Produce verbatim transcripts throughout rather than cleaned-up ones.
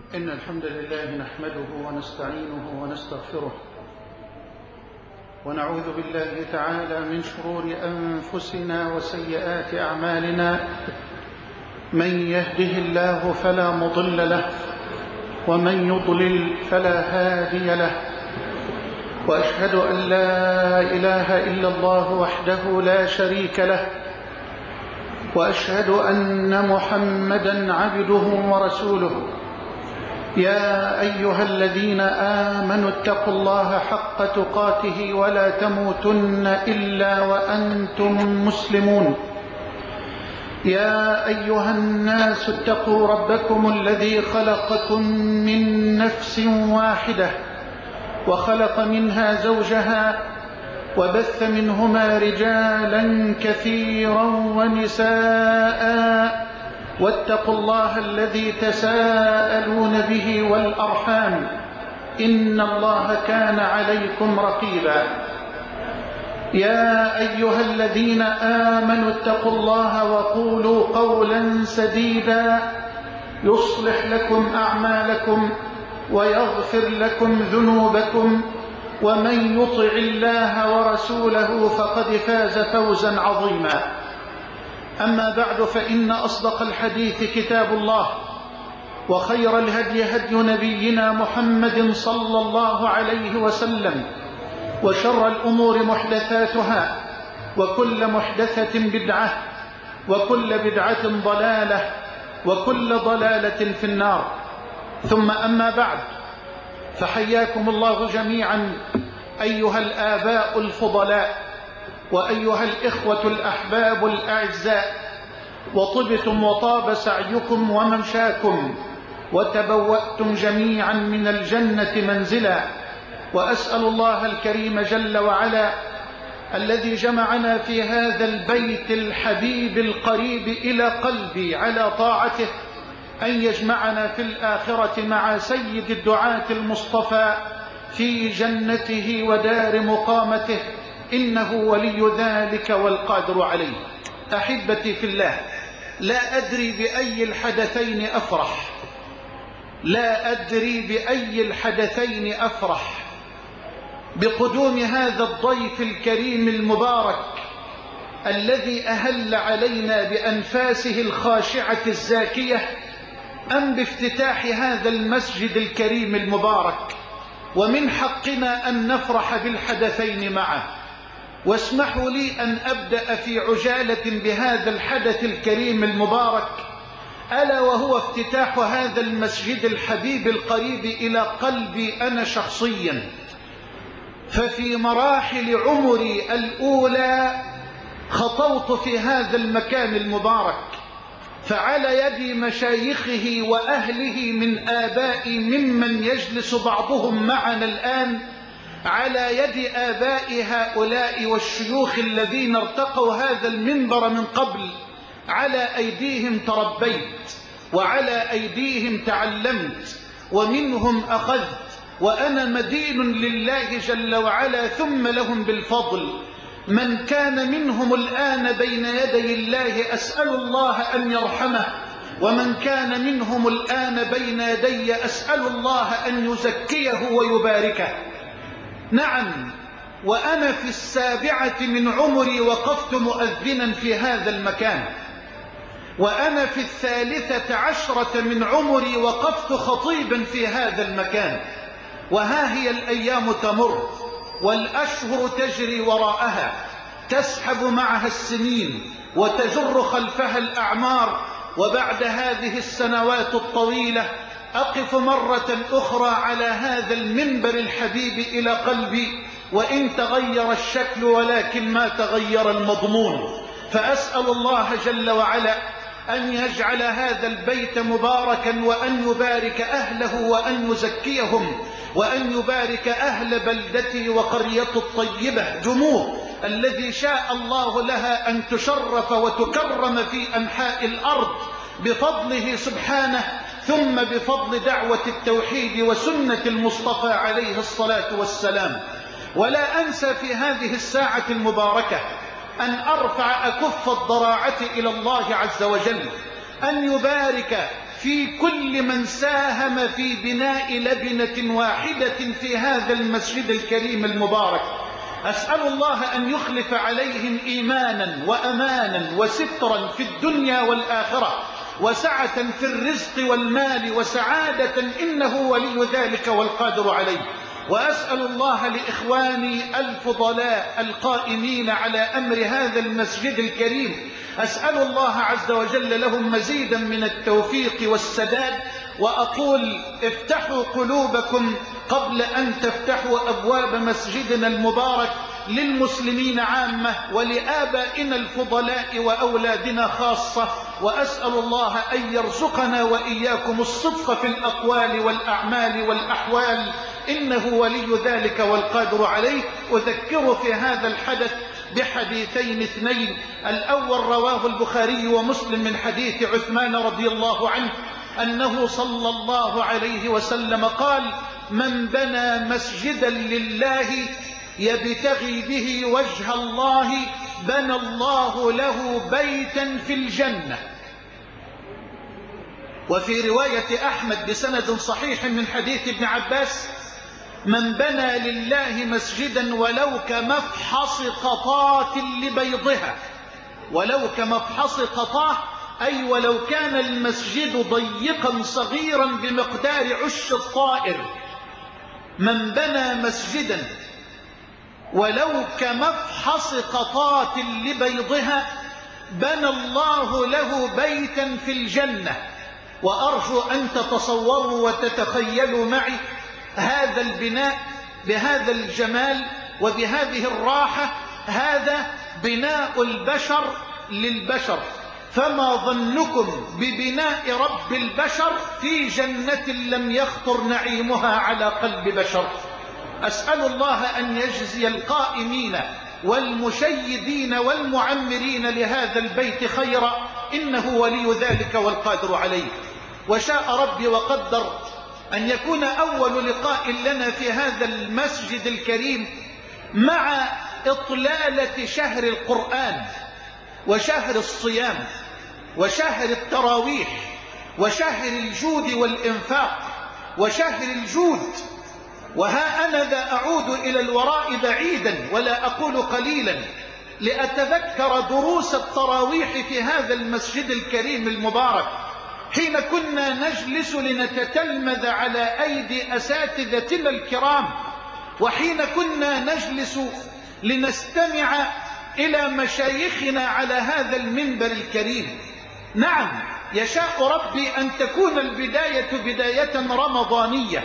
إن الحمد لله نحمده ونستعينه ونستغفره ونعوذ بالله تعالى من شرور أنفسنا وسيئات أعمالنا. من يهده الله فلا مضل له ومن يضلل فلا هادي له، وأشهد أن لا إله إلا الله وحده لا شريك له، وأشهد أن محمدا عبده ورسوله. يا أيها الذين آمنوا اتقوا الله حق تقاته ولا تموتن إلا وأنتم مسلمون. يا أيها الناس اتقوا ربكم الذي خلقكم من نفس واحدة وخلق منها زوجها وبث منهما رجالا كثيرا ونساء، واتقوا الله الذي تساءلون به والأرحام إن الله كان عليكم رقيبا. يا أيها الذين آمنوا اتقوا الله وقولوا قولا سديدا يصلح لكم أعمالكم ويغفر لكم ذنوبكم، ومن يطع الله ورسوله فقد فاز فوزا عظيما. أما بعد، فإن أصدق الحديث كتاب الله، وخير الهدي هدي نبينا محمد صلى الله عليه وسلم، وشر الأمور محدثاتها، وكل محدثة بدعة، وكل بدعة ضلالة، وكل ضلالة في النار. ثم أما بعد، فحياكم الله جميعا أيها الآباء الفضلاء، وأيها الإخوة الأحباب الأعزاء، وطبتم وطاب سعيكم وممشاكم، وتبوأتم جميعا من الجنة منزلا. وأسأل الله الكريم جل وعلا الذي جمعنا في هذا البيت الحبيب القريب إلى قلبي على طاعته أن يجمعنا في الآخرة مع سيد الدعاة المصطفى في جنته ودار مقامته، إنه ولي ذلك والقادر عليه. أحبتي في الله، لا أدري بأي الحدثين أفرح لا أدري بأي الحدثين أفرح بقدوم هذا الضيف الكريم المبارك الذي أهل علينا بأنفاسه الخاشعة الزاكية، أم بافتتاح هذا المسجد الكريم المبارك. ومن حقنا أن نفرح بالحدثين معه. واسمحوا لي أن أبدأ في عجالة بهذا الحدث الكريم المبارك، ألا وهو افتتاح هذا المسجد الحبيب القريب إلى قلبي أنا شخصيا. ففي مراحل عمري الأولى خطوت في هذا المكان المبارك، فعلى يد مشايخه وأهله من آبائي ممن يجلس بعضهم معنا الآن، على يد آباء هؤلاء والشيوخ الذين ارتقوا هذا المنبر من قبل، على أيديهم تربيت وعلى أيديهم تعلمت ومنهم أخذت، وأنا مدين لله جل وعلا ثم لهم بالفضل. من كان منهم الآن بين يدي الله أسأل الله أن يرحمه، ومن كان منهم الآن بين يدي أسأل الله أن يزكيه ويباركه. نعم، وأنا في السابعة من عمري وقفت مؤذنا في هذا المكان، وأنا في الثالثة عشرة من عمري وقفت خطيبا في هذا المكان. وها هي الأيام تمر والأشهر تجري وراءها، تسحب معها السنين وتجر خلفها الأعمار، وبعد هذه السنوات الطويلة أقف مرة أخرى على هذا المنبر الحبيب إلى قلبي، وإن تغير الشكل ولكن ما تغير المضمون. فأسأل الله جل وعلا أن يجعل هذا البيت مباركا، وأن يبارك أهله، وأن يزكيهم، وأن يبارك أهل بلدتي وقرية الطيبة جموع الذي شاء الله لها أن تشرف وتكرم في أنحاء الأرض بفضله سبحانه، ثم بفضل دعوة التوحيد وسنة المصطفى عليه الصلاة والسلام. ولا أنسى في هذه الساعة المباركة أن أرفع أكف الضراعة إلى الله عز وجل، أن يبارك في كل من ساهم في بناء لبنة واحدة في هذا المسجد الكريم المبارك. أسأل الله أن يخلف عليهم إيمانا وأمانا وسترا في الدنيا والآخرة، وسعة في الرزق والمال وسعادة، إنه ولي ذلك والقادر عليه. وأسأل الله لإخواني الفضلاء القائمين على أمر هذا المسجد الكريم، أسأل الله عز وجل لهم مزيدا من التوفيق والسداد. وأقول افتحوا قلوبكم قبل أن تفتحوا أبواب مسجدنا المبارك للمسلمين عامة ولآبائنا الفضلاء وأولادنا خاصة. وأسأل الله أن يرزقنا وإياكم الصدق في الأقوال والأعمال والأحوال، إنه ولي ذلك والقادر عليه. أذكر في هذا الحدث بحديثين اثنين. الأول رواه البخاري ومسلم من حديث عثمان رضي الله عنه أنه صلى الله عليه وسلم قال: من بنى مسجدا لله يبتغي به وجه الله بنى الله له بيتا في الجنة. وفي رواية أحمد بسند صحيح من حديث ابن عباس: من بنى لله مسجدا ولو كمفحص قطاة لبيضها، ولو كمفحص قطاة أي ولو كان المسجد ضيقا صغيرا بمقدار عش الطائر. من بنى مسجدا ولو كمفحص قطاة لبيضها بنى الله له بيتا في الجنة. وأرجو أن تتصوروا وتتخيلوا معي هذا البناء بهذا الجمال وبهذه الراحة. هذا بناء البشر للبشر، فما ظنكم ببناء رب البشر في جنة لم يخطر نعيمها على قلب بشر؟ أسأل الله أن يجزي القائمين والمشيدين والمعمرين لهذا البيت خيرا، إنه ولي ذلك والقادر عليه. وشاء ربي وقدر أن يكون أول لقاء لنا في هذا المسجد الكريم مع إطلالة شهر القرآن وشهر الصيام وشهر التراويح وشهر الجود والإنفاق وشهر الجود. وها أنا ذا أعود إلى الوراء بعيدا ولا أقول قليلا لأتذكر دروس التراويح في هذا المسجد الكريم المبارك، حين كنا نجلس لنتتلمذ على أيدي أساتذتنا الكرام، وحين كنا نجلس لنستمع إلى مشايخنا على هذا المنبر الكريم. نعم، يشاء ربي أن تكون البداية بداية رمضانية،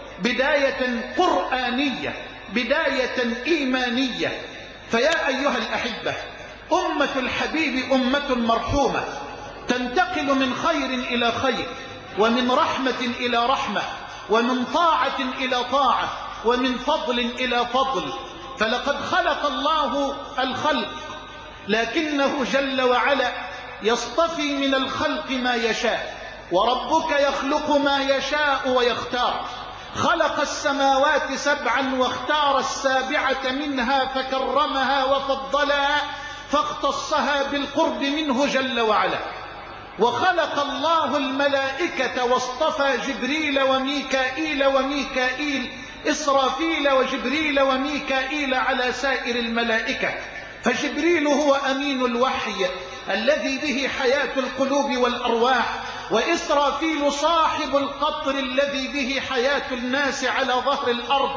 بداية قرآنية، بداية إيمانية. فيا أيها الأحبة، أمة الحبيب أمة مرحومة، تنتقل من خير إلى خير، ومن رحمة إلى رحمة، ومن طاعة إلى طاعة، ومن فضل إلى فضل. فلقد خلق الله الخلق، لكنه جل وعلا يصطفي من الخلق ما يشاء، وربك يخلق ما يشاء ويختار. خلق السماوات سبعا واختار السابعة منها فكرمها وفضلها فاختصها بالقرب منه جل وعلا. وخلق الله الملائكة واصطفى جبريل وميكائيل وميكائيل إسرافيل وجبريل وميكائيل على سائر الملائكة. فجبريل هو أمين الوحي الذي به حياة القلوب والأرواح، وإسرافيل صاحب القطر الذي به حياة الناس على ظهر الأرض،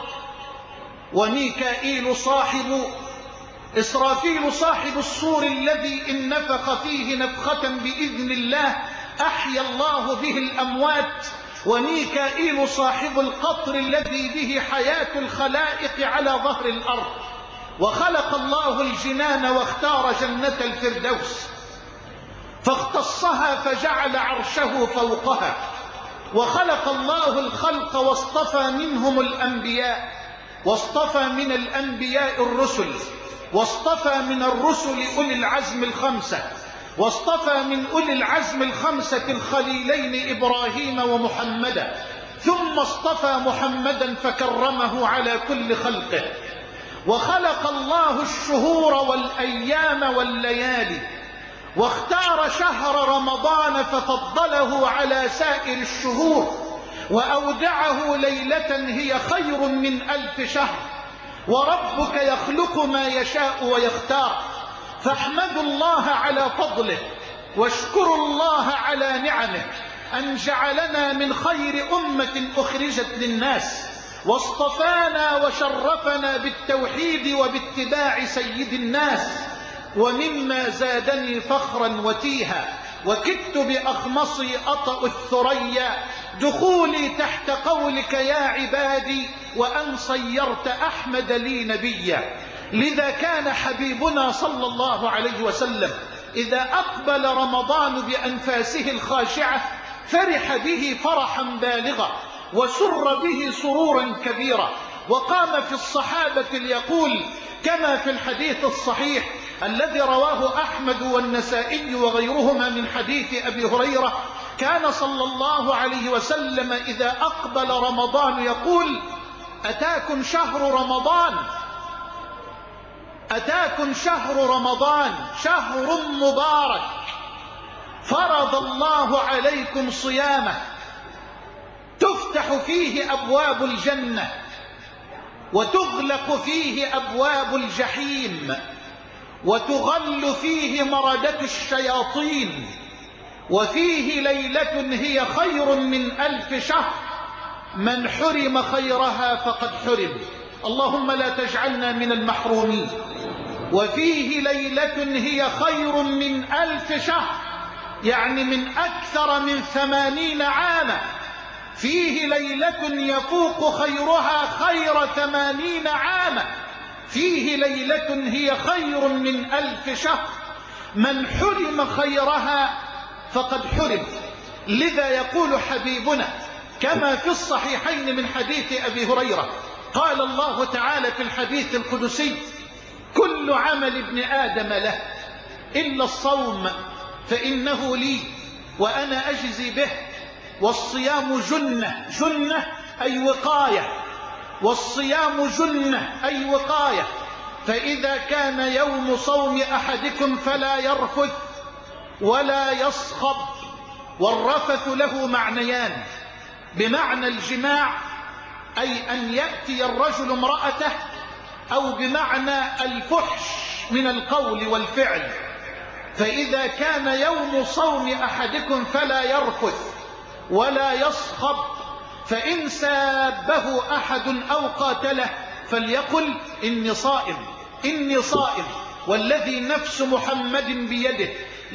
وميكائيل صاحب إسرافيل صاحب الصور الذي إن نفخ فيه نفخة بإذن الله أحيا الله به الأموات، وميكائيل صاحب القطر الذي به حياة الخلائق على ظهر الأرض. وخلق الله الجنان واختار جنة الفردوس فاختصها فجعل عرشه فوقها. وخلق الله الخلق واصطفى منهم الأنبياء، واصطفى من الأنبياء الرسل، واصطفى من الرسل أولي العزم الخمسة، واصطفى من أولي العزم الخمسة الخليلين إبراهيم ومحمدا، ثم اصطفى محمدا فكرمه على كل خلقه. وخلق الله الشهور والأيام والليالي، واختار شهر رمضان ففضله على سائر الشهور، وأودعه ليلة هي خير من ألف شهر، وربك يخلق ما يشاء ويختار. فاحمدوا الله على فضله واشكروا الله على نعمه أن جعلنا من خير أمة أخرجت للناس، واصطفانا وشرفنا بالتوحيد وباتباع سيد الناس. ومما زادني فخرا وتيها وكدت بأخمصي أطأ الثريا دخولي تحت قولك يا عبادي، وأن صيرت أحمد لي نبيا. لذا كان حبيبنا صلى الله عليه وسلم إذا أقبل رمضان بأنفاسه الخاشعة فرح به فرحا بالغا وسر به سرورا كبيرا، وقام في الصحابة ليقول كما في الحديث الصحيح الذي رواه أحمد والنسائي وغيرهما من حديث أبي هريرة: كان صلى الله عليه وسلم إذا أقبل رمضان يقول: أتاكم شهر رمضان، أتاكم شهر رمضان شهر مبارك فرض الله عليكم صيامه، تفتح فيه أبواب الجنة وتغلق فيه أبواب الجحيم وتغل فيه مردة الشياطين، وفيه ليلة هي خير من ألف شهر، من حرم خيرها فقد حرم. اللهم لا تجعلنا من المحرومين. وفيه ليلة هي خير من ألف شهر، يعني من أكثر من ثمانين عاما. فيه ليلة يفوق خيرها خير ثمانين عاما. فيه ليلة هي خير من ألف شهر، من حرم خيرها فقد حرم. لذا يقول حبيبنا كما في الصحيحين من حديث أبي هريرة: قال الله تعالى في الحديث القدسي: كل عمل ابن آدم له إلا الصوم فإنه لي وأنا أجزي به. والصيام جنة، جنة أي وقاية، والصيام جنة أي وقاية. فإذا كان يوم صوم أحدكم فلا يرفث ولا يصخب. والرفث له معنيان: بمعنى الجماع أي أن يأتي الرجل امرأته، أو بمعنى الفحش من القول والفعل. فإذا كان يوم صوم أحدكم فلا يرفث ولا يصخب، فإن سابه أحد أو قاتله فليقل إني صائم، إني صائم. والذي نفس محمد بيده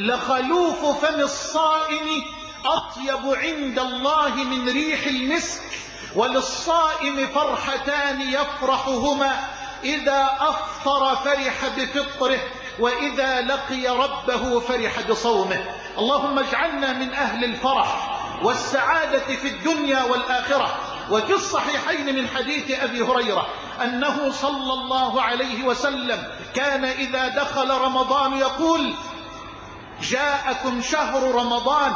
لخلوف فم الصائم أطيب عند الله من ريح المسك. وللصائم فرحتان يفرحهما: إذا أفطر فرح بفطره، وإذا لقي ربه فرح بصومه. اللهم اجعلنا من أهل الفرح والسعادة في الدنيا والآخرة. وفي الصحيحين من حديث أبي هريرة أنه صلى الله عليه وسلم كان إذا دخل رمضان يقول: جاءكم شهر رمضان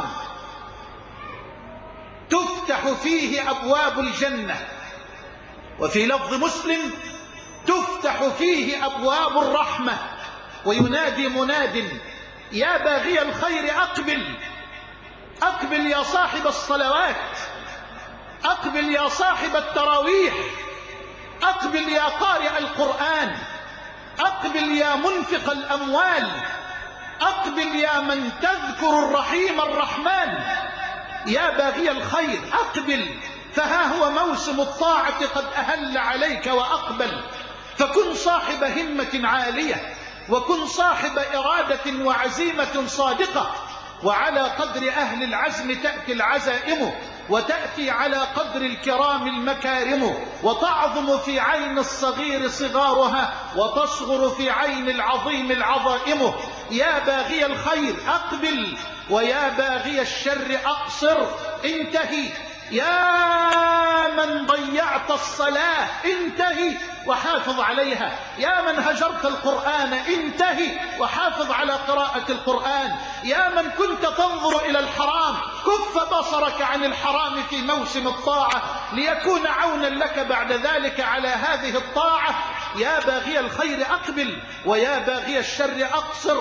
تفتح فيه أبواب الجنة. وفي لفظ مسلم: تفتح فيه أبواب الرحمة. وينادي مناد: يا باغي الخير أقبل، أقبل يا صاحب الصلوات، أقبل يا صاحب التراويح، أقبل يا قارئ القرآن، أقبل يا منفق الأموال، أقبل يا من تذكر الرحيم الرحمن. يا باغي الخير أقبل، فها هو موسم الطاعة قد أهل عليك وأقبل. فكن صاحب همة عالية، وكن صاحب إرادة وعزيمة صادقة. وعلى قدر أهل العزم تأتي العزائم، وتأتي على قدر الكرام المكارم. وتعظم في عين الصغير صغارها، وتصغر في عين العظيم العظائم. يا باغي الخير أقبل، ويا باغي الشر أقصر. انتهي يا من ضيعت الصلاة، انتهي وحافظ عليها. يا من هجرت القرآن، انتهي وحافظ على قراءة القرآن. يا من كنت تنظر إلى الحرام، كف بصرك عن الحرام في موسم الطاعة ليكون عونا لك بعد ذلك على هذه الطاعة. يا باغي الخير أقبل ويا باغي الشر أقصر،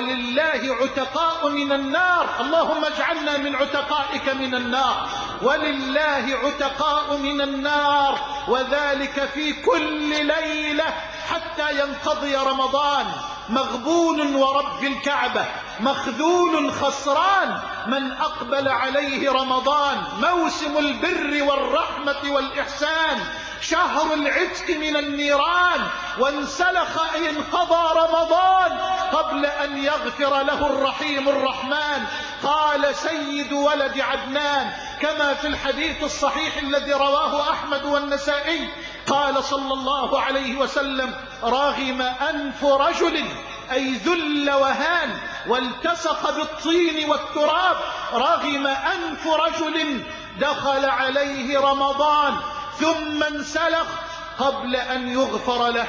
ولله عتقاء من النار، اللهم اجعلنا من عتقائك من النار، ولله عتقاء من النار، وذلك في كل ليلة حتى ينقضي رمضان. مغبون ورب الكعبة، مخذول خسران من أقبل عليه رمضان، موسم البر والرحمة والإحسان، شهر العتق من النيران، وانسلخ أي انقضى رمضان قبل أن يغفر له الرحيم الرحمن. قال سيد ولد عدنان كما في الحديث الصحيح الذي رواه أحمد والنسائي، قال صلى الله عليه وسلم: رغم أنف رجل، أي ذل وهان والتصق بالطين والتراب، رغم أنف رجل دخل عليه رمضان ثم انسلخ قبل أن يغفر له.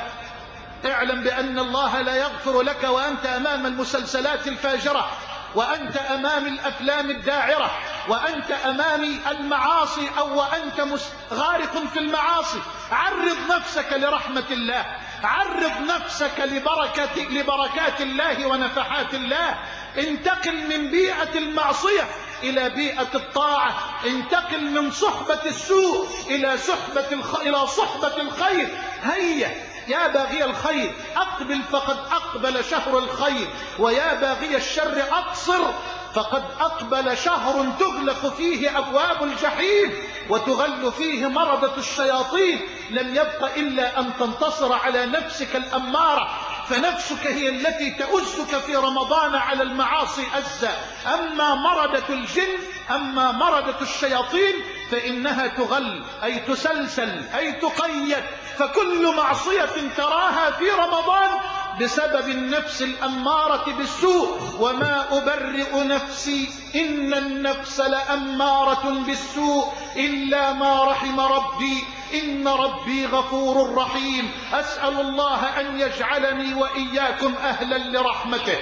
اعلم بأن الله لا يغفر لك وأنت أمام المسلسلات الفاجرة، وأنت أمام الأفلام الداعرة، وأنت أمام المعاصي، أو وأنت غارق في المعاصي. عرض نفسك لرحمة الله، عرض نفسك لبركة لبركات الله ونفحات الله. انتقل من بيئة المعصية إلى بيئة الطاعة، انتقل من صحبة السوء إلى صحبة الخ... إلى صحبة الخير. هيا يا باغي الخير أقبل فقد أقبل شهر الخير، ويا باغي الشر أقصر فقد أقبل شهر تغلق فيه أبواب الجحيم وتغل فيه مرضة الشياطين. لم يبق إلا أن تنتصر على نفسك الأمارة، فنفسك هي التي تؤزك في رمضان على المعاصي أزا. أما مردة الجن، أما مردة الشياطين فإنها تغل، أي تسلسل، أي تقيد. فكل معصية تراها في رمضان بسبب النفس الأمارة بالسوء. وما أبرئ نفسي إن النفس لأمارة بالسوء إلا ما رحم ربي إن ربي غفور رحيم. أسأل الله أن يجعلني وإياكم أهلا لرحمته.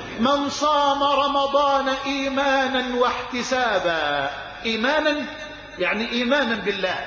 من صام رمضان إيمانا واحتسابا، إيمانا يعني إيمانا بالله،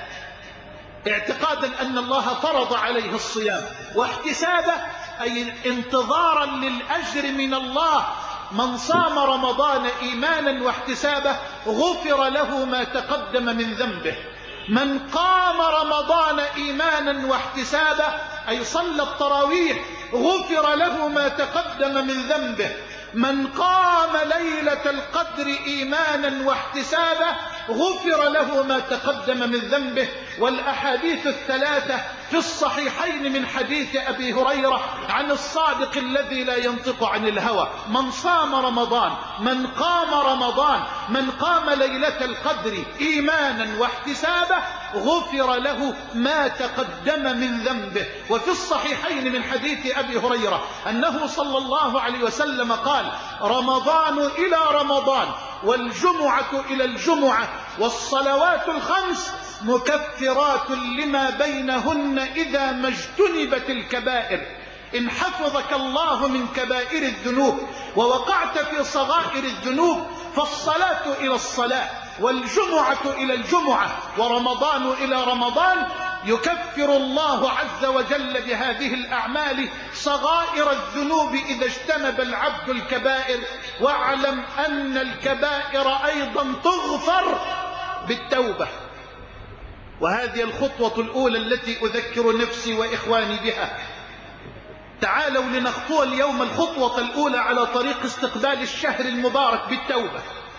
اعتقادا أن الله فرض عليه الصيام، واحتسابا أي انتظارا للأجر من الله. من صام رمضان إيمانا واحتسابا غفر له ما تقدم من ذنبه. من قام رمضان إيمانا واحتسابا أي صلى التراويح غفر له ما تقدم من ذنبه. من قام ليلة القدر إيمانا واحتسابا غفر له ما تقدم من ذنبه. والأحاديث الثلاثة في الصحيحين من حديث أبي هريرة عن الصادق الذي لا ينطق عن الهوى: من صام رمضان، من قام رمضان، من قام ليلة القدر إيمانا واحتسابا غفر له ما تقدم من ذنبه. وفي الصحيحين من حديث أبي هريرة أنه صلى الله عليه وسلم قال: رمضان إلى رمضان والجمعة إلى الجمعة والصلوات الخمس مكفرات لما بينهن إذا ما اجتنبت الكبائر. إن حفظك الله من كبائر الذنوب ووقعت في صغائر الذنوب فالصلاة إلى الصلاة والجمعة إلى الجمعة ورمضان إلى رمضان يكفر الله عز وجل بهذه الأعمال صغائر الذنوب إذا اجتنب العبد الكبائر. واعلم أن الكبائر أيضا تغفر بالتوبة. وهذه الخطوة الأولى التي أذكر نفسي وإخواني بها. تعالوا لنخطو اليوم الخطوة الأولى على طريق استقبال الشهر المبارك بالتوبة.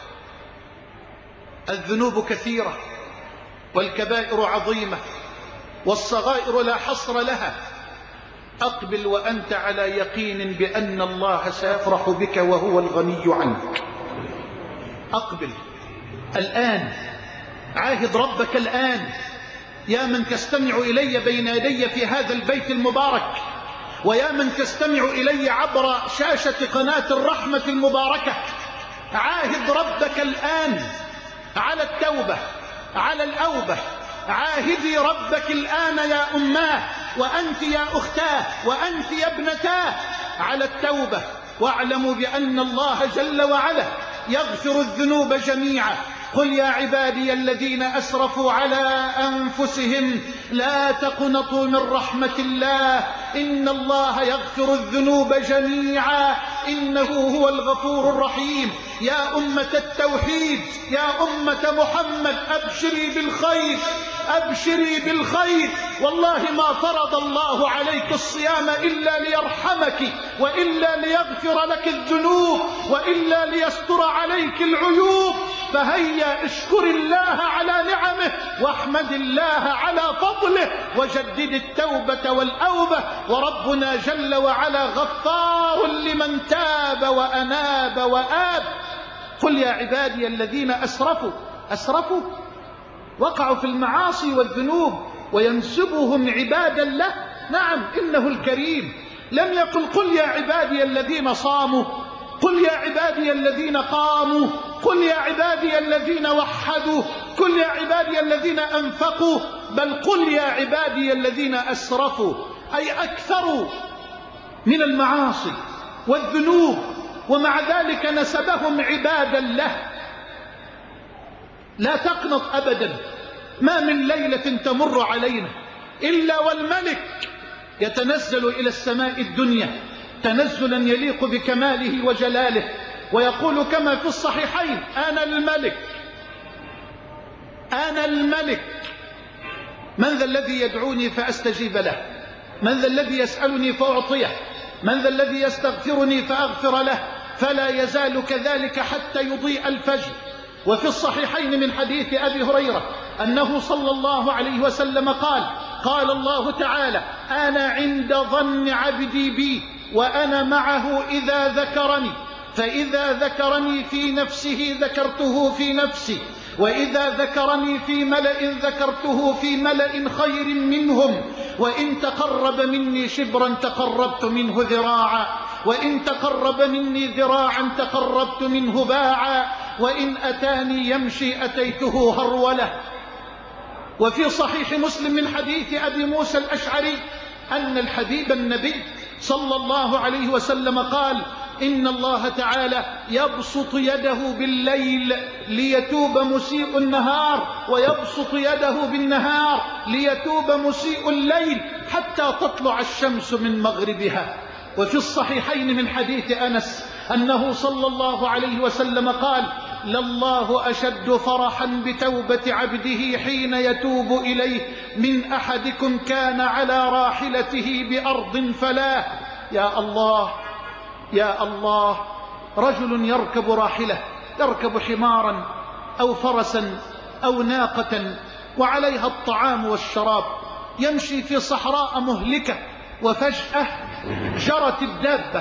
الذنوب كثيرة والكبائر عظيمة والصغائر لا حصر لها. أقبل وأنت على يقين بأن الله سيفرح بك وهو الغني عنك. أقبل الآن، عاهد ربك الآن يا من تستمع إلي بين يدي في هذا البيت المبارك، ويا من تستمع إلي عبر شاشة قناة الرحمة المباركة. عاهد ربك الآن على التوبة، على الأوبة. عاهدي ربك الآن يا أماه، وأنت يا أختاه، وأنت يا ابنتاه، على التوبة. واعلموا بأن الله جل وعلا يغفر الذنوب جميعا قل يا عبادي الذين أسرفوا على أنفسهم لا تقنطوا من رحمة الله إن الله يغفر الذنوب جميعا إنه هو الغفور الرحيم. يا أمة التوحيد، يا أمة محمد، أبشري بالخير، أبشري بالخير. والله ما فرض الله عليك الصيام إلا ليرحمك، وإلا ليغفر لك الذنوب، وإلا ليستر عليك العيوب. فهيا اشكر الله على نعمه، واحمد الله على فضله، وجدد التوبة والأوبة. وربنا جل وعلا غفار لمن تاب وأناب وآب. قل يا عبادي الذين أسرفوا، أسرفوا وقعوا في المعاصي والذنوب وينسبهم عبادا له. نعم إنه الكريم. لم يقل قل يا عبادي الذين صاموا، قل يا عبادي الذين قاموا، قل يا عبادي الذين وحدوا، قل يا عبادي الذين أنفقوا، بل قل يا عبادي الذين أسرفوا، أي أكثروا من المعاصي والذنوب، ومع ذلك نسبهم عبادا له. لا تقنط أبدا. ما من ليلة تمر علينا إلا والملك يتنزل إلى السماء الدنيا تنزلا يليق بكماله وجلاله، ويقول كما في الصحيحين: أنا الملك، أنا الملك، من ذا الذي يدعوني فأستجيب له، من ذا الذي يسألني فأعطيه، من ذا الذي يستغفرني فأغفر له. فلا يزال كذلك حتى يضيء الفجر. وفي الصحيحين من حديث أبي هريرة أنه صلى الله عليه وسلم قال: قال الله تعالى: أنا عند ظن عبدي بي وأنا معه إذا ذكرني، فإذا ذكرني في نفسه ذكرته في نفسي، وإذا ذكرني في ملأ ذكرته في ملأ خير منهم، وإن تقرب مني شبرا تقربت منه ذراعا، وإن تقرب مني ذراعا تقربت منه باعا، وإن أتاني يمشي أتيته هرولة. وفي صحيح مسلم من حديث أبي موسى الأشعري أن الحبيب النبي صلى الله عليه وسلم قال: إن الله تعالى يبسط يده بالليل ليتوب مسيء النهار، ويبسط يده بالنهار ليتوب مسيء الليل، حتى تطلع الشمس من مغربها. وفي الصحيحين من حديث أنس أنه صلى الله عليه وسلم قال: لله أشد فرحا بتوبة عبده حين يتوب إليه من أحدكم كان على راحلته بأرض فلاه. يا الله، يا الله، رجل يركب راحلة، يركب حمارا أو فرسا أو ناقة وعليها الطعام والشراب، يمشي في صحراء مهلكة، وفجأة جرت الدابة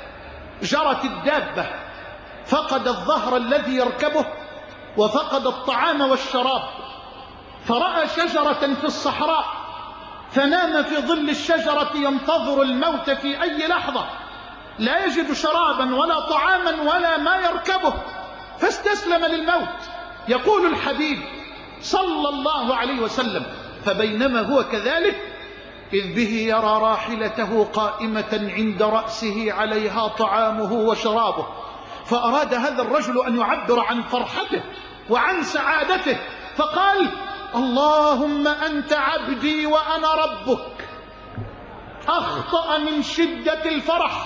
جرت الدابة فقد الظهر الذي يركبه، وفقد الطعام والشراب، فرأى شجرة في الصحراء فنام في ظل الشجرة ينتظر الموت في أي لحظة، لا يجد شرابا ولا طعاما ولا ما يركبه، فاستسلم للموت. يقول الحبيب صلى الله عليه وسلم: فبينما هو كذلك إذ به يرى راحلته قائمة عند رأسه عليها طعامه وشرابه، فأراد هذا الرجل أن يعبر عن فرحته وعن سعادته، فقال: اللهم أنت عبدي وأنا ربك. أخطأ من شدة الفرح،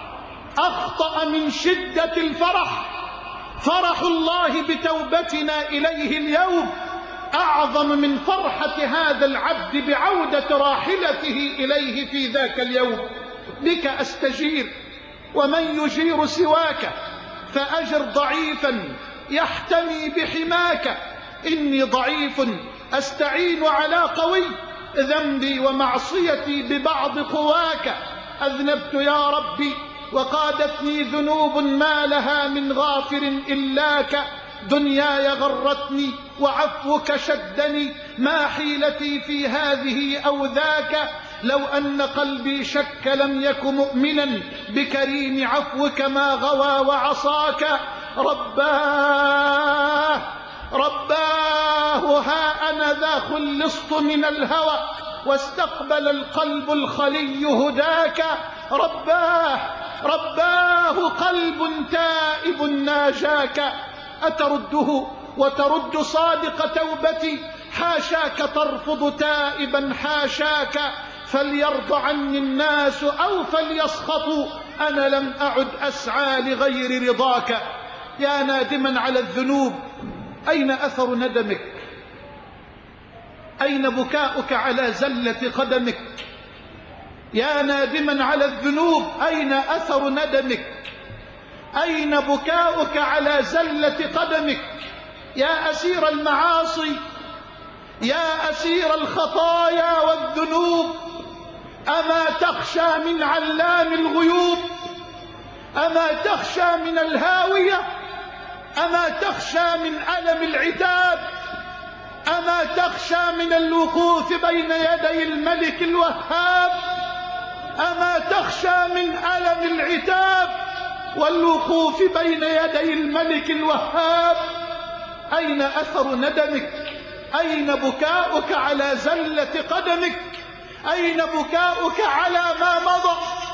أخطأ من شدة الفرح. فرح الله بتوبتنا إليه اليوم أعظم من فرحة هذا العبد بعودة راحلته إليه في ذاك اليوم. بك أستجير ومن يجير سواك، فأجر ضعيفا يحتمي بحماك. إني ضعيف أستعين على قوي، ذنبي ومعصيتي ببعض قواك. أذنبت يا ربي وقادتني ذنوب ما لها من غافر إلاك. دنياي غرتني وعفوك شدني، ما حيلتي في هذه أو ذاك. لو أن قلبي شك لم يك مؤمنا بكريم عفوك ما غوى وعصاك. رباه رباه ها أنا ذا خلصت من الهوى، واستقبل القلب الخلي هداك. رباه رباه قلب تائب ناجاك، أترده وترد صادق توبتي، حاشاك ترفض تائبا حاشاك، فليرضى عني الناس أو فليسخطوا، أنا لم أعد أسعى لغير رضاك. يا نادما على الذنوب، أين أثر ندمك؟ أين بكاؤك على زلة قدمك؟ يا نادما على الذنوب، أين أثر ندمك؟ أين بكاؤك على زلة قدمك؟ يا أسير المعاصي، يا أسير الخطايا والذنوب، أما تخشى من علام الغيوب؟ أما تخشى من الهاوية؟ أما تخشى من ألم العتاب؟ أما تخشى من الوقوف بين يدي الملك الوهاب؟ أما تخشى من ألم العتاب والوقوف بين يدي الملك الوهاب؟ أين أثر ندمك؟ أين بكاؤك على زلة قدمك؟ أين بكاؤك على ما مضى؟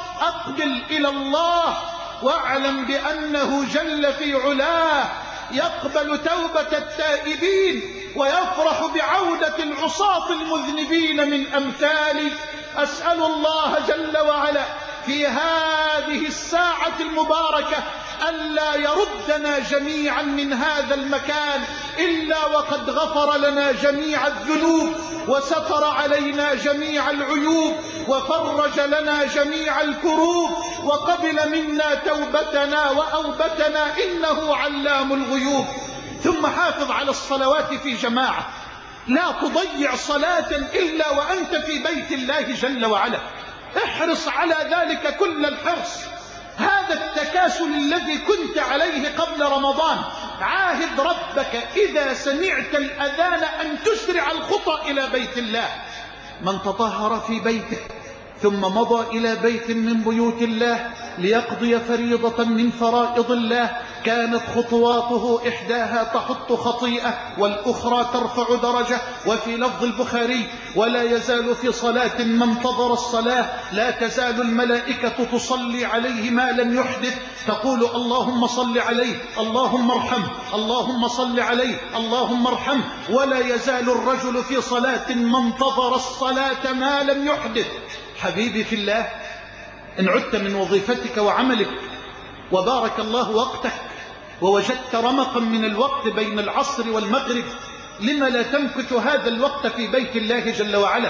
أقبل إلى الله واعلم بأنه جل في علاه يقبل توبة التائبين ويفرح بعودة العصاة المذنبين من أمثالي. أسأل الله جل وعلا في هذه الساعة المباركة ألا يردنا جميعا من هذا المكان إلا وقد غفر لنا جميع الذنوب وستر علينا جميع العيوب وفرج لنا جميع الكروب وقبل منا توبتنا وأوبتنا إنه علام الغيوب. ثم حافظ على الصلوات في جماعة، لا تضيع صلاة إلا وأنت في بيت الله جل وعلا، احرص على ذلك كل الحرص. هذا التكاسل الذي كنت عليه قبل رمضان، عاهد ربك إذا سمعت الأذان أن تسرع الخطى إلى بيت الله. من تطهر في بيته ثم مضى إلى بيت من بيوت الله ليقضي فريضة من فرائض الله كانت خطواته إحداها تحط خطيئة والأخرى ترفع درجة. وفي لفظ البخاري: ولا يزال في صلاة ما انتظر الصلاة لا تزال الملائكة تصلي عليه ما لم يحدث، تقول اللهم صل عليه، اللهم ارحمه، اللهم صل عليه، اللهم ارحمه. ولا يزال الرجل في صلاة ما انتظر الصلاة ما لم يحدث. حبيبي في الله، إن عدت من وظيفتك وعملك وبارك الله وقتك ووجدت رمقا من الوقت بين العصر والمغرب، لما لا تمكث هذا الوقت في بيت الله جل وعلا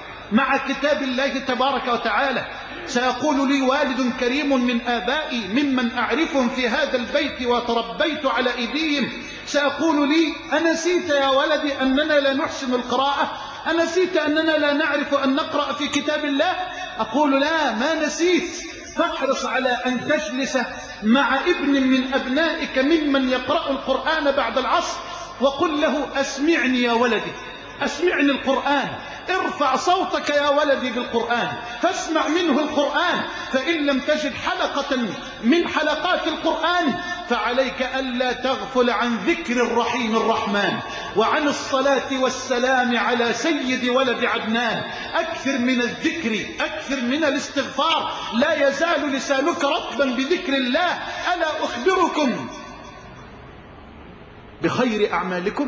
مع كتاب الله تبارك وتعالى؟ سيقول لي والد كريم من آبائي ممن أعرفهم في هذا البيت وتربيت على أيديهم، سيقول لي: أنسيت يا ولدي أننا لا نحسن القراءة؟ أنسيت أننا لا نعرف أن نقرأ في كتاب الله؟ أقول: لا، ما نسيت. فاحرص على أن تجلس مع ابن من أبنائك ممن يقرأ القرآن بعد العصر وقل له: أسمعني يا ولدي، أسمعني القرآن، ارفع صوتك يا ولدي بالقرآن، فاسمع منه القرآن. فإن لم تجد حلقة من حلقات القرآن فعليك ألا تغفل عن ذكر الرحيم الرحمن وعن الصلاة والسلام على سيد ولد عدنان. أكثر من الذكر، أكثر من الاستغفار، لا يزال لسانك رطبا بذكر الله. ألا أخبركم بخير أعمالكم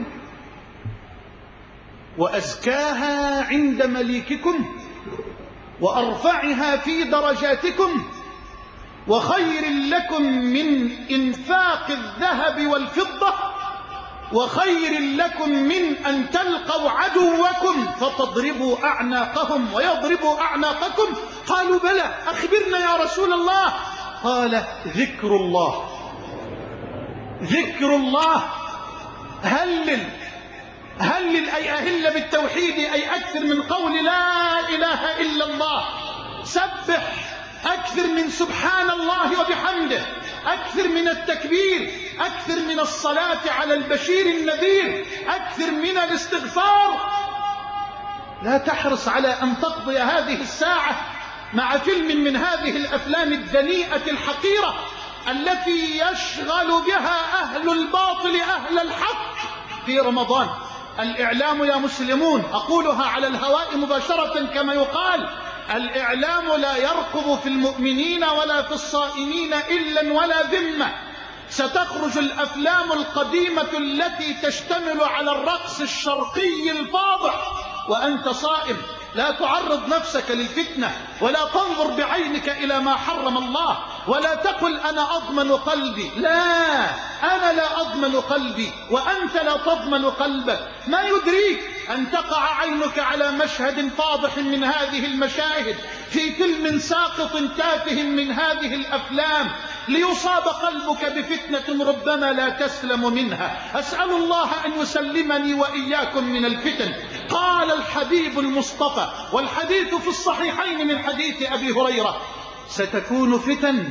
وأزكاها عند مليككم وأرفعها في درجاتكم وخير لكم من إنفاق الذهب والفضة وخير لكم من أن تلقوا عدوكم فتضربوا أعناقهم ويضربوا أعناقكم؟ قالوا: بلى، أخبرنا يا رسول الله. قال: ذكر الله، ذكر الله. هلل هلل أي أهل بالتوحيد، أي أكثر من قول لا إله إلا الله. سبح أكثر من سبحان الله وبحمده، أكثر من التكبير، أكثر من الصلاة على البشير النذير، أكثر من الاستغفار. لا تحرص على أن تقضي هذه الساعة مع فيلم من هذه الأفلام الدنيئة الحقيرة التي يشغل بها أهل الباطل أهل الحق في رمضان. الإعلام يا مسلمون، أقولها على الهواء مباشرة كما يقال: الإعلام لا يرقب في المؤمنين ولا في الصائمين إلا ولا ذمة. ستخرج الأفلام القديمة التي تشتمل على الرقص الشرقي الفاضح وأنت صائم. لا تعرض نفسك للفتنة، ولا تنظر بعينك إلى ما حرم الله، ولا تقل أنا أضمن قلبي. لا، أنا لا أضمن قلبي وأنت لا تضمن قلبك. ما يدريك أن تقع عينك على مشهد فاضح من هذه المشاهد، في فيلم ساقط تافه من هذه الأفلام، ليصاب قلبك بفتنة ربما لا تسلم منها. أسأل الله أن يسلمني وإياكم من الفتن. قال الحبيب المصطفى، والحديث في الصحيحين من حديث أبي هريرة: ستكون فتن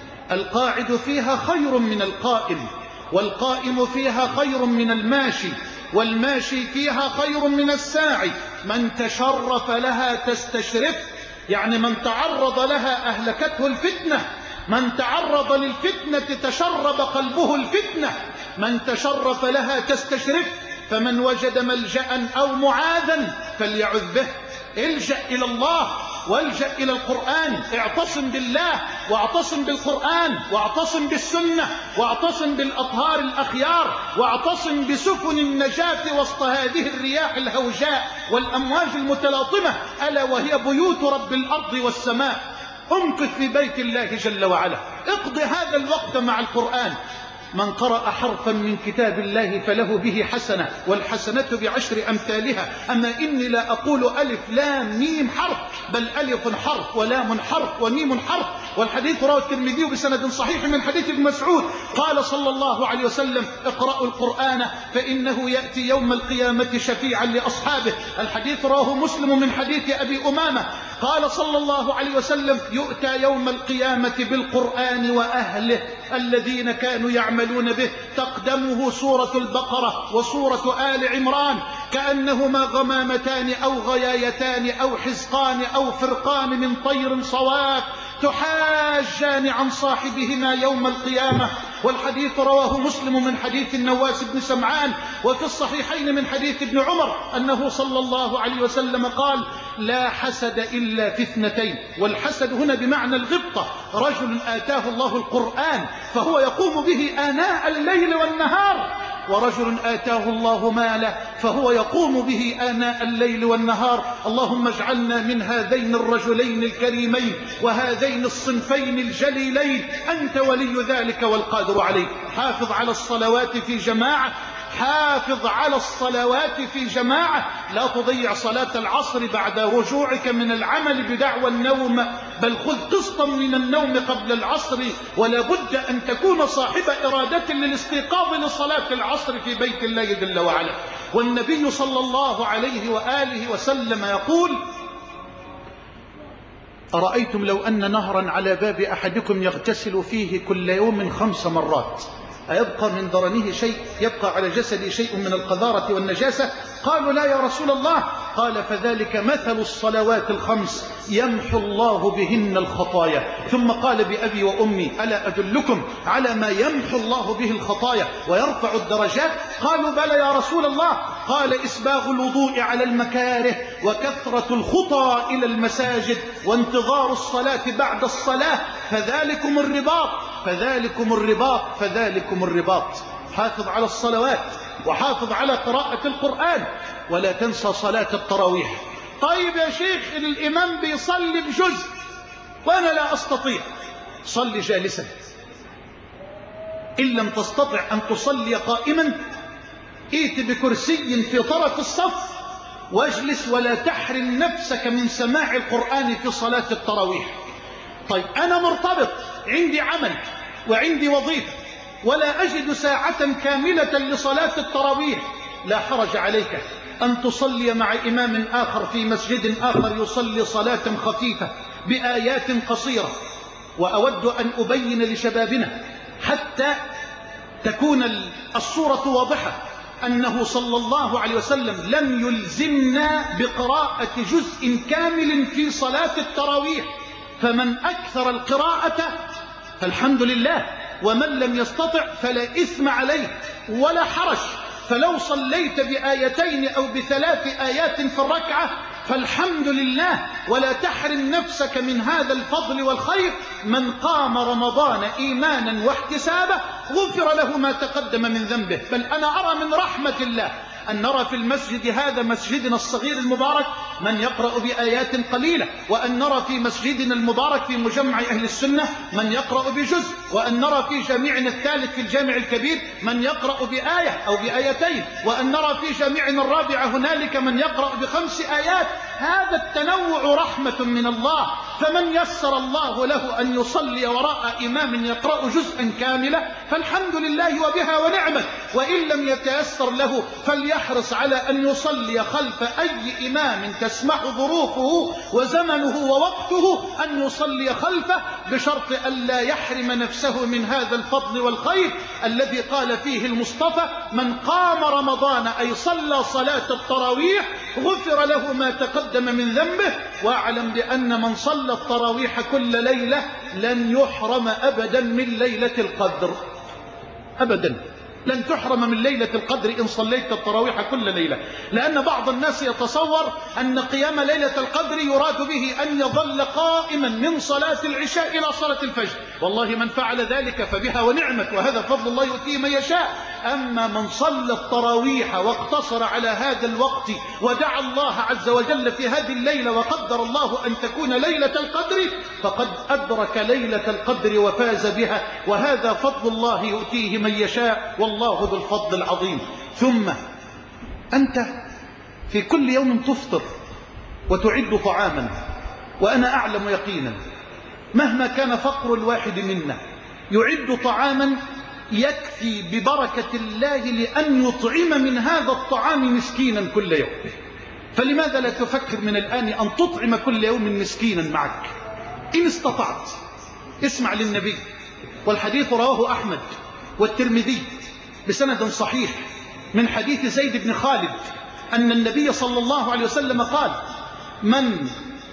القاعد فيها خير من القائم، والقائم فيها خير من الماشي، والماشي فيها خير من الساعي. من تشرف لها تستشرف، يعني من تعرض لها أهلكته الفتنة. من تعرض للفتنة تشرب قلبه الفتنة. من تشرف لها تستشرف. فمن وجد ملجأ أو معاذا فليعذ به. الجأ إلى الله والجأ إلى القرآن. اعتصم بالله واعتصم بالقرآن واعتصم بالسنة واعتصم بالأطهار الأخيار واعتصم بسفن النجاة وسط هذه الرياح الهوجاء والأمواج المتلاطمة، ألا وهي بيوت رب الأرض والسماء. امكث في بيت الله جل وعلا. اقضي هذا الوقت مع القرآن. من قرأ حرفا من كتاب الله فله به حسنة، والحسنة بعشر أمثالها. أما إني لا أقول ألف لام ميم حرف، بل ألف حرف ولام حرف وميم حرف. والحديث رواه الترمذي بسند صحيح من حديث ابن مسعود قال صلى الله عليه وسلم: اقرأوا القرآن فإنه يأتي يوم القيامة شفيعا لأصحابه. الحديث رواه مسلم من حديث أبي أمامة قال صلى الله عليه وسلم: يؤتى يوم القيامة بالقرآن وأهله الذين كانوا يعملون به، تقدمه سورة البقرة وسورة آل عمران، كأنهما غمامتان أو غيايتان أو حزقان أو فرقان من طير صواف، تحاجان عن صاحبهما يوم القيامة. والحديث رواه مسلم من حديث النواس بن سمعان، وفي الصحيحين من حديث ابن عمر أنه صلى الله عليه وسلم قال: لا حسد إلا في اثنتين. والحسد هنا بمعنى الغبطة. رجل آتاه الله القرآن فهو يقوم به آناء الليل والنهار، ورجل آتاه الله ماله فهو يقوم به آناء الليل والنهار. اللهم اجعلنا من هذين الرجلين الكريمين وهذين الصنفين الجليلين، أنت ولي ذلك والقادر عليه. حافظ على الصلوات في جماعة، حافظ على الصلوات في جماعة. لا تضيع صلاة العصر بعد رجوعك من العمل بدعوى النوم، بل خذ قسطا من النوم قبل العصر، ولا بد أن تكون صاحب إرادة للاستيقاظ لصلاة العصر في بيت الله جل وعلا. والنبي صلى الله عليه وآله وسلم يقول: أرأيتم لو أن نهرا على باب أحدكم يغتسل فيه كل يوم خمس مرات، أيبقى من درنه شيء؟ يبقى على جسده شيء من القذارة والنجاسة؟ قالوا: لا يا رسول الله. قال: فذلك مثل الصلوات الخمس يمحو الله بهن الخطايا. ثم قال: بأبي وأمي ألا أدلكم على ما يمحو الله به الخطايا ويرفع الدرجات؟ قالوا: بلى يا رسول الله. قال: إسباغ الوضوء على المكاره، وكثرة الخطى إلى المساجد، وانتظار الصلاة بعد الصلاة، فذلكم الرباط فذلكم الرباط فذلكم الرباط. حافظ على الصلوات وحافظ على قراءة القرآن، ولا تنسى صلاة التراويح. طيب يا شيخ، الإمام بيصلي بجزء وأنا لا أستطيع. صلي جالسا. إن لم تستطع أن تصلي قائما، ائت بكرسي في طرف الصف واجلس، ولا تحرم نفسك من سماع القرآن في صلاة التراويح. طيب أنا مرتبط، عندي عمل وعندي وظيفة ولا أجد ساعة كاملة لصلاة التراويح، لا حرج عليك أن تصلي مع إمام آخر في مسجد آخر يصلي صلاة خفيفة بآيات قصيرة. وأود أن أبين لشبابنا حتى تكون الصورة واضحة أنه صلى الله عليه وسلم لم يلزمنا بقراءة جزء كامل في صلاة التراويح، فمن أكثر القراءة فالحمد لله، ومن لم يستطع فلا إثم عليه ولا حرج. فلو صليت بآيتين أو بثلاث آيات في الركعة فالحمد لله، ولا تحرم نفسك من هذا الفضل والخير. من قام رمضان إيمانا واحتسابا غفر له ما تقدم من ذنبه. بل أنا أرى من رحمة الله أن نرى في المسجد هذا مسجدنا الصغير المبارك من يقرأ بآيات قليلة، وأن نرى في مسجدنا المبارك في مجمع أهل السنة من يقرأ بجزء، وأن نرى في جامعنا الثالث في الجامع الكبير من يقرأ بآية أو بآيتين، وأن نرى في جامعنا الرابع هنالك من يقرأ بخمس آيات. هذا التنوع رحمة من الله. فمن يسر الله له أن يصلي وراء إمام يقرأ جزءا كاملا فالحمد لله وبها ونعمة، وإن لم يتيسر له فليحرص على أن يصلي خلف أي إمام تسمح ظروفه وزمنه ووقته أن يصلي خلفه، بشرط ألا يحرم نفسه من هذا الفضل والخير الذي قال فيه المصطفى: من قام رمضان أي صلى صلاة التراويح غفر له ما تقدم من ذنبه. واعلم بأن من صلى التراويح كل ليلة لن يحرم أبدا من ليلة القدر، أبدا لن تحرم من ليلة القدر إن صليت التراويح كل ليلة. لأن بعض الناس يتصور أن قيام ليلة القدر يراد به أن يظل قائما من صلاة العشاء إلى صلاة الفجر. والله من فعل ذلك فبها ونعمت، وهذا فضل الله يؤتيه من يشاء. أما من صلى التراويح واقتصر على هذا الوقت ودعا الله عز وجل في هذه الليلة وقدر الله أن تكون ليلة القدر فقد أدرك ليلة القدر وفاز بها، وهذا فضل الله يؤتيه من يشاء، والله ذو الفضل العظيم. ثم أنت في كل يوم تفطر وتعد طعاما، وأنا أعلم يقينا مهما كان فقر الواحد منا يعد طعاما يكفي ببركة الله لأن يطعم من هذا الطعام مسكينا كل يوم. فلماذا لا تفكر من الآن أن تطعم كل يوم مسكينا معك إن استطعت؟ اسمع للنبي، والحديث رواه أحمد والترمذي بسند صحيح من حديث زيد بن خالد أن النبي صلى الله عليه وسلم قال: من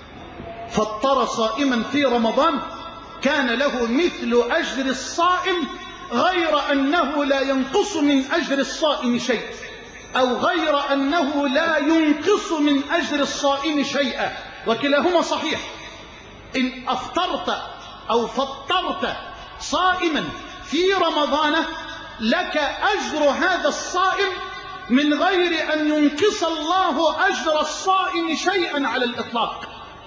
فطر صائما في رمضان كان له مثل أجر الصائم غير أنه لا ينقص من أجر الصائم شيء، أو غير أنه لا ينقص من أجر الصائم شيئا، وكلاهما صحيح. إن أفطرت أو فطرت صائما في رمضان لك أجر هذا الصائم من غير أن ينقص الله أجر الصائم شيئا على الإطلاق.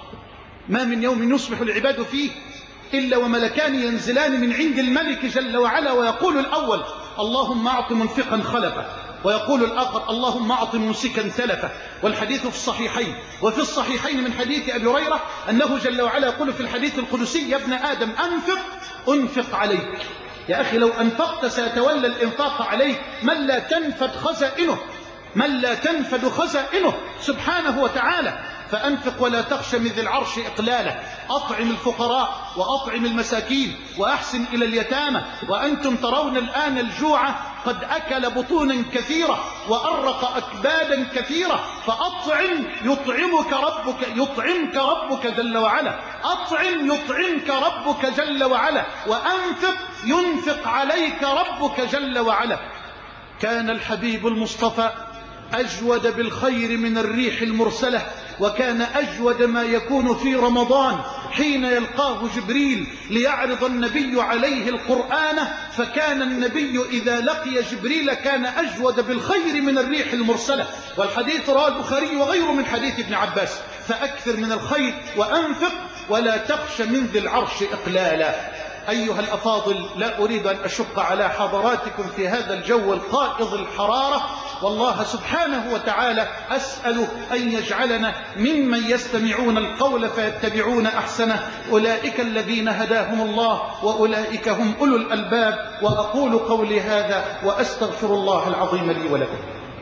ما من يوم يصبح العباد فيه إلا وملكان ينزلان من عند الملك جل وعلا، ويقول الأول: اللهم أعط منفقا خلفه، ويقول الآخر: اللهم أعط ممسكا تلفه. والحديث في الصحيحين، وفي الصحيحين من حديث أبي هريرة أنه جل وعلا يقول في الحديث القدسي: يا ابن آدم أنفق أنفق عليك. يا أخي لو أنفقت سيتولى الإنفاق عليك من لا تنفد خزائنه، من لا تنفد خزائنه سبحانه وتعالى. فأنفق ولا تخش من ذي العرش إقلاله. أطعم الفقراء وأطعم المساكين وأحسن إلى اليتامى، وأنتم ترون الآن الجوع قد أكل بطونا كثيرة وأرق أكبادا كثيرة، فأطعم يطعمك ربك يطعمك ربك جل وعلا، أطعم يطعمك ربك جل وعلا، وأنفق ينفق عليك ربك جل وعلا. كان الحبيب المصطفى أجود بالخير من الريح المرسلة، وكان أجود ما يكون في رمضان حين يلقاه جبريل ليعرض النبي عليه القرآن، فكان النبي إذا لقي جبريل كان أجود بالخير من الريح المرسلة. والحديث رواه البخاري وغيره من حديث ابن عباس. فأكثر من الخير وأنفق ولا تخش من ذي العرش إقلالا. أيها الأفاضل، لا أريد أن أشق على حضراتكم في هذا الجو القائض الحرارة، والله سبحانه وتعالى أسأل أن يجعلنا ممن يستمعون القول فيتبعون أحسنه. أولئك الذين هداهم الله وأولئك هم أولو الألباب. وأقول قولي هذا وأستغفر الله العظيم لي ولكم.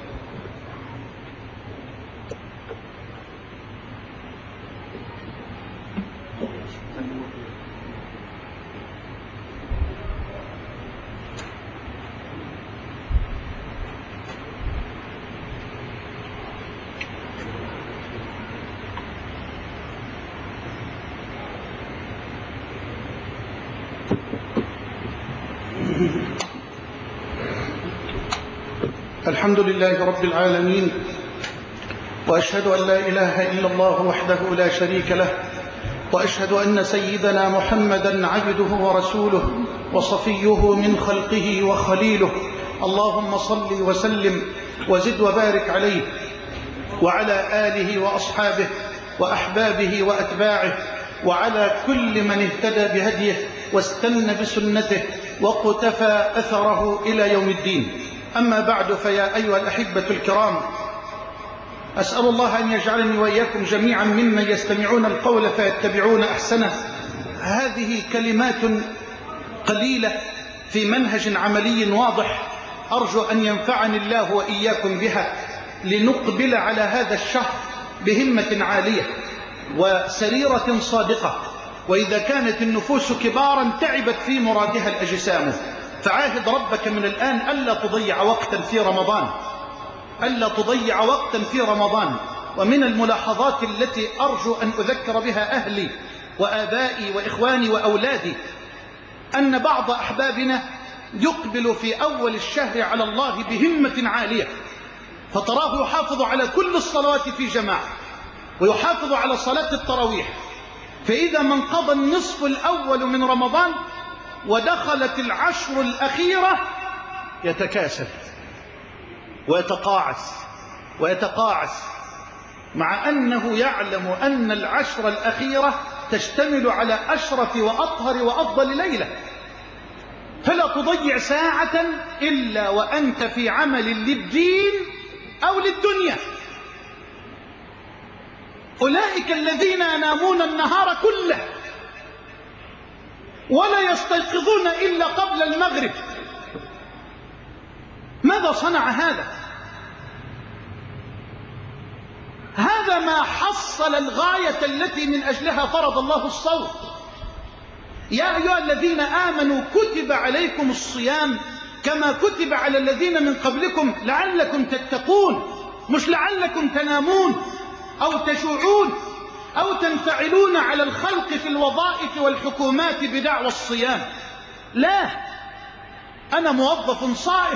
الحمد لله رب العالمين، وأشهد أن لا إله إلا الله وحده لا شريك له، وأشهد أن سيدنا محمدا عبده ورسوله وصفيه من خلقه وخليله. اللهم صل وسلم وزد وبارك عليه وعلى آله وأصحابه وأحبابه وأتباعه وعلى كل من اهتدى بهديه واستنى بسنته وقتفى أثره إلى يوم الدين. أما بعد، فيا أيها الأحبة الكرام، أسأل الله أن يجعلني وإياكم جميعا ممن يستمعون القول فيتبعون أحسنه. هذه كلمات قليلة في منهج عملي واضح، أرجو أن ينفعني الله وإياكم بها لنقبل على هذا الشهر بهمة عالية وسريرة صادقة. وإذا كانت النفوس كبارا تعبت في مرادها الأجسام، فعاهد ربك من الآن ألا تضيع وقتا في رمضان، ألا تضيع وقتا في رمضان. ومن الملاحظات التي أرجو أن أذكر بها أهلي وآبائي وإخواني وأولادي أن بعض أحبابنا يقبل في أول الشهر على الله بهمة عالية، فتراه يحافظ على كل الصلوات في جماعة ويحافظ على صلاة التراويح، فإذا ما انقضى النصف الأول من رمضان ودخلت العشر الأخيرة يتكاسل ويتقاعس ويتقاعس مع أنه يعلم أن العشر الأخيرة تشتمل على أشرف وأطهر وأفضل ليلة. فلا تضيع ساعة إلا وأنت في عمل للدين أو للدنيا. أولئك الذين ينامون النهار كله ولا يستيقظون إلا قبل المغرب. ماذا صنع هذا؟ هذا ما حصل الغاية التي من أجلها فرض الله الصوم. يا أيها الذين آمنوا كتب عليكم الصيام كما كتب على الذين من قبلكم لعلكم تتقون، مش لعلكم تنامون أو تجوعون أو تنفعلون على الخلق في الوظائف والحكومات بدعوى الصيام. لا، أنا موظف صائم،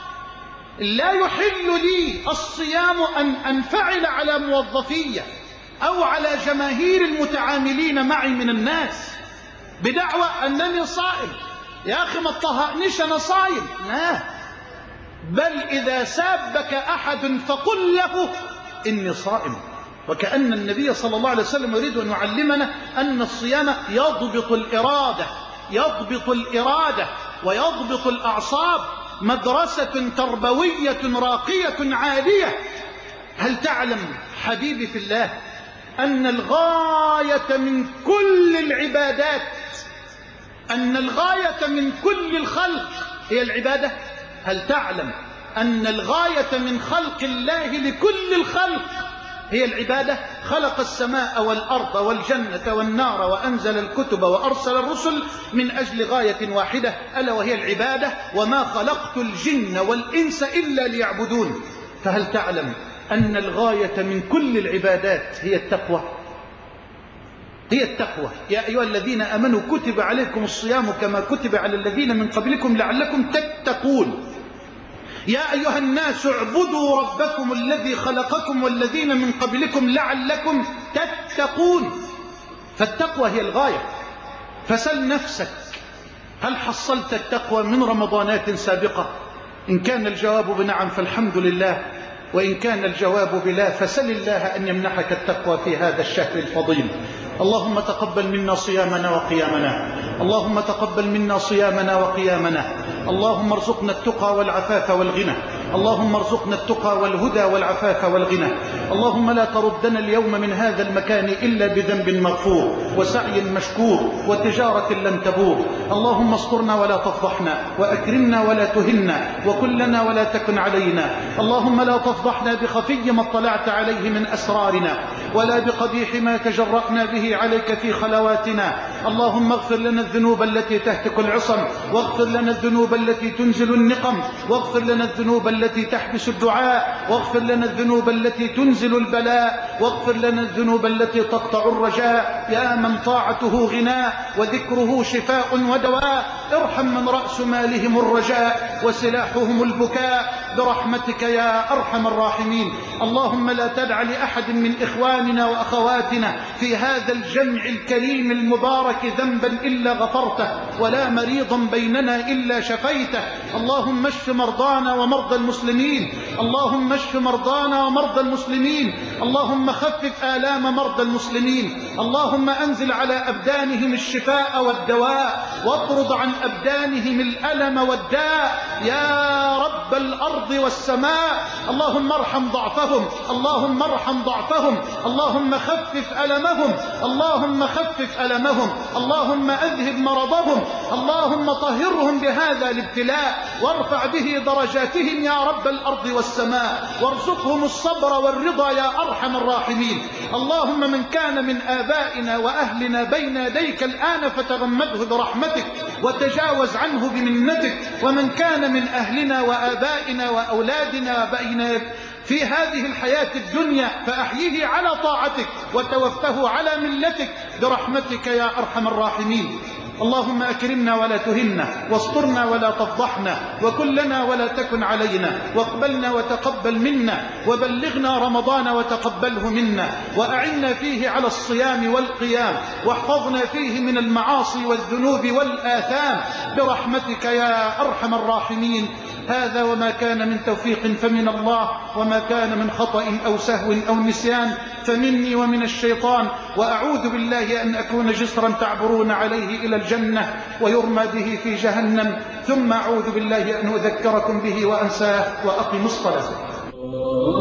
لا يحل لي الصيام أن أنفعل على موظفية أو على جماهير المتعاملين معي من الناس بدعوى أنني صائم. يا أخي ما تطهقنيش أنا صائم، لا، بل إذا سابك أحد فقل له إني صائم. وكأن النبي صلى الله عليه وسلم يريد أن يعلمنا أن الصيام يضبط الإرادة، يضبط الإرادة ويضبط الأعصاب، مدرسة تربوية راقية عالية. هل تعلم حبيبي في الله أن الغاية من كل العبادات، أن الغاية من كل الخلق هي العبادة؟ هل تعلم أن الغاية من خلق الله لكل الخلق هي العبادة؟ خلق السماء والأرض والجنة والنار وأنزل الكتب وأرسل الرسل من أجل غاية واحدة ألا وهي العبادة. وما خلقت الجن والإنس إلا ليعبدون. فهل تعلم أن الغاية من كل العبادات هي التقوى؟ هي التقوى. يا أيها الذين آمنوا كتب عليكم الصيام كما كتب على الذين من قبلكم لعلكم تتقون. يا أيها الناس اعبدوا ربكم الذي خلقكم والذين من قبلكم لعلكم تتقون. فالتقوى هي الغاية. فسل نفسك، هل حصلت التقوى من رمضانات سابقة؟ إن كان الجواب بنعم فالحمد لله، وإن كان الجواب بلا فسل الله أن يمنحك التقوى في هذا الشهر الفضيل. اللهم تقبل منا صيامنا وقيامنا، اللهم تقبل منا صيامنا وقيامنا، اللهم ارزقنا التقى والعفاف والغنى، اللهم ارزقنا التقى والهدى والعفاف والغنى. اللهم لا تردنا اليوم من هذا المكان إلا بذنب مغفور وسعي مشكور وتجارة لن تبور. اللهم استرنا ولا تفضحنا، وأكرمنا ولا تهنا، وكلنا ولا تكن علينا. اللهم لا تفضحنا بخفي ما اطلعت عليه من أسرارنا، ولا بقبيح ما تجرأنا به عليك في خلواتنا. اللهم اغفر لنا الذنوب التي تهتك العصم، واغفر لنا الذنوب التي تنزل النقم، واغفر لنا الذنوب التي تحبس الدعاء، واغفر لنا الذنوب التي تنزل البلاء، واغفر لنا الذنوب التي تقطع الرجاء. يا من طاعته غناء وذكره شفاء ودواء، ارحم من رأس مالهم الرجاء وسلاحهم البكاء برحمتك يا أرحم الراحمين. اللهم لا تدع لأحد من إخواننا إخواننا وأخواتنا في هذا الجمع الكريم المبارك ذنبا إلا غفرته، ولا مريضا بيننا إلا شفيته. اللهم اشف مرضانا ومرضى المسلمين، اللهم اشف مرضانا ومرضى المسلمين، اللهم خفف آلام مرضى المسلمين، اللهم أنزل على أبدانهم الشفاء والدواء، واطرد عن أبدانهم الألم والداء يا رب الأرض والسماء. اللهم ارحم ضعفهم، اللهم ارحم ضعفهم، اللهم خفف ألمهم، اللهم خفف ألمهم، اللهم أذهب مرضهم، اللهم طهرهم بهذا الابتلاء وارفع به درجاتهم يا رب الأرض والسماء، وارزقهم الصبر والرضا يا أرحم الراحمين. اللهم من كان من آبائنا وأهلنا بين يديك الآن فتغمده برحمتك وتجاوز عنه بمنتك، ومن كان من أهلنا وآبائنا وأولادنا بين في هذه الحياة الدنيا فأحيه على طاعتك وتوفه على ملتك برحمتك يا أرحم الراحمين. اللهم أكرمنا ولا تهنا، واسترنا ولا تفضحنا، وكن لنا ولا تكن علينا، واقبلنا وتقبل منا، وبلغنا رمضان وتقبله منا، وأعنا فيه على الصيام والقيام، واحفظنا فيه من المعاصي والذنوب والآثام برحمتك يا أرحم الراحمين. هذا وما كان من توفيق فمن الله، وما كان من خطأ أو سهو أو نسيان فمني ومن الشيطان، وأعوذ بالله أن أكون جسرا تعبرون عليه إلى الجنة ويرمى به في جهنم، ثم أعوذ بالله أن أذكركم به وأنساه. وأقم الصلاة.